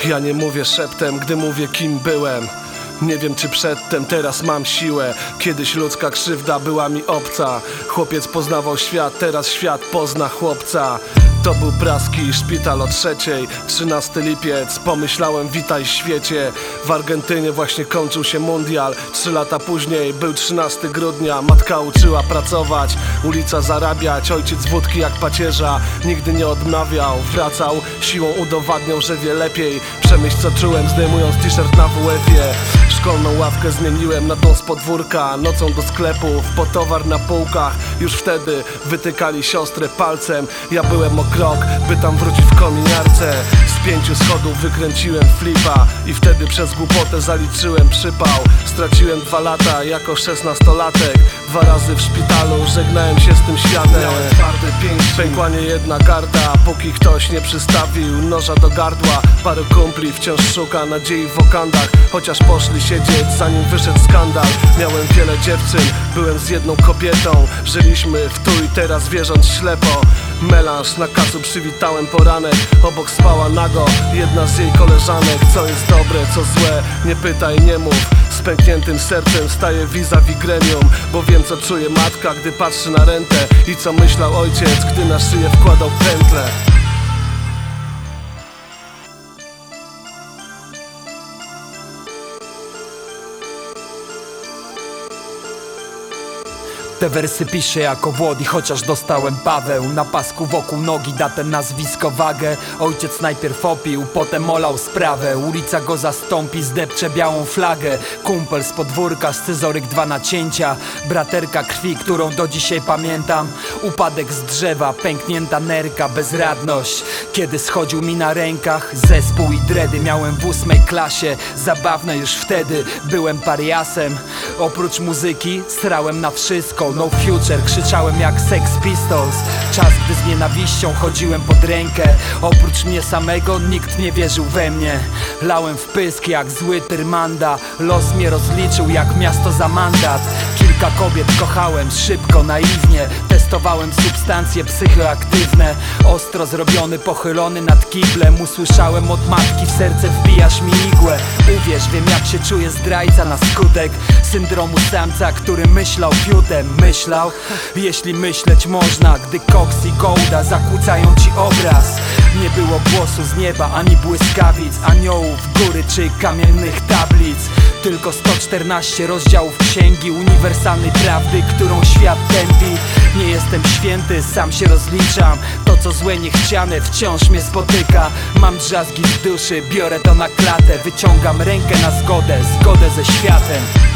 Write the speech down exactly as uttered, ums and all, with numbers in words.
Ja nie mówię szeptem, gdy mówię kim byłem. Nie wiem czy przedtem, teraz mam siłę. Kiedyś ludzka krzywda była mi obca. Chłopiec poznawał świat, teraz świat pozna chłopca. To był praski szpital o trzeciej, trzynasty lipiec, pomyślałem witaj świecie. W Argentynie właśnie kończył się mundial. Trzy lata później był trzynastego grudnia. Matka uczyła pracować, ulica zarabiać. Ojciec wódki jak pacierza nigdy nie odmawiał. Wracał, siłą udowadniał, że wie lepiej. Przemyśl co czułem, zdejmując t-shirt na W F-ie. Szkolną ławkę zmieniłem na tą z podwórka. Nocą do sklepów, po towar na półkach. Już wtedy wytykali siostrę palcem. Ja byłem o krok, by tam wrócić w kominiarce. Z pięciu schodów wykręciłem flipa i wtedy przez głupotę zaliczyłem przypał. Straciłem dwa lata jako szesnastolatek. Dwa razy w szpitalu żegnałem się z tym światem. Miałem twarde pięści, pękła nie jedna karta, póki ktoś nie przystawił noża do gardła. Paru kumpli wciąż szuka nadziei w wokandach, chociaż poszli siedzieć zanim wyszedł skandal. Miałem wiele dziewczyn, byłem z jedną kobietą. Żyliśmy w tu i teraz wierząc ślepo. Melanż na kacu przywitałem poranek. Obok spała nago jedna z jej koleżanek. Co jest dobre, co złe, nie pytaj, nie mów. Z pękniętym sercem staję vis-a-vis gremium, bo wiem co czuje matka, gdy patrzy na rentę i co myślał ojciec, gdy na szyję wkładał pętlę. Te wersy piszę jako Włodzi, chociaż dostałem Paweł. Na pasku wokół nogi datę, nazwisko, wagę. Ojciec najpierw opił, potem olał sprawę. Ulica go zastąpi, zdepcze białą flagę. Kumpel z podwórka, scyzoryk dwa nacięcia. Braterka krwi, którą do dzisiaj pamiętam. Upadek z drzewa, pęknięta nerka, bezradność. Kiedy schodził mi na rękach zespół i dredy. Miałem w ósmej klasie, zabawne już wtedy. Byłem pariasem, oprócz muzyki strałem na wszystko. No future, krzyczałem jak Sex Pistols. Czas, gdy z nienawiścią chodziłem pod rękę. Oprócz mnie samego nikt nie wierzył we mnie. Lałem w pysk jak zły Tyrmanda. Los mnie rozliczył jak miasto za mandat. Kilka kobiet kochałem szybko, naiwnie. Testowałem substancje psychoaktywne. Ostro zrobiony, pochylony nad kiblem. Usłyszałem od matki, w serce wbijasz mi igłę. Uwierz, wiem jak się czuje zdrajca na skutek syndromu samca, który myślał fiutem. Myślał, jeśli myśleć można, gdy koks i gołda zakłócają ci obraz. Nie było głosu z nieba, ani błyskawic, aniołów, góry czy kamiennych tablic. Tylko sto czternaście rozdziałów księgi uniwersalnej prawdy, którą świat tępi. Nie jestem święty, sam się rozliczam. To co złe, niechciane wciąż mnie spotyka. Mam drzazgi w duszy, biorę to na klatę. Wyciągam rękę na zgodę, zgodę ze światem.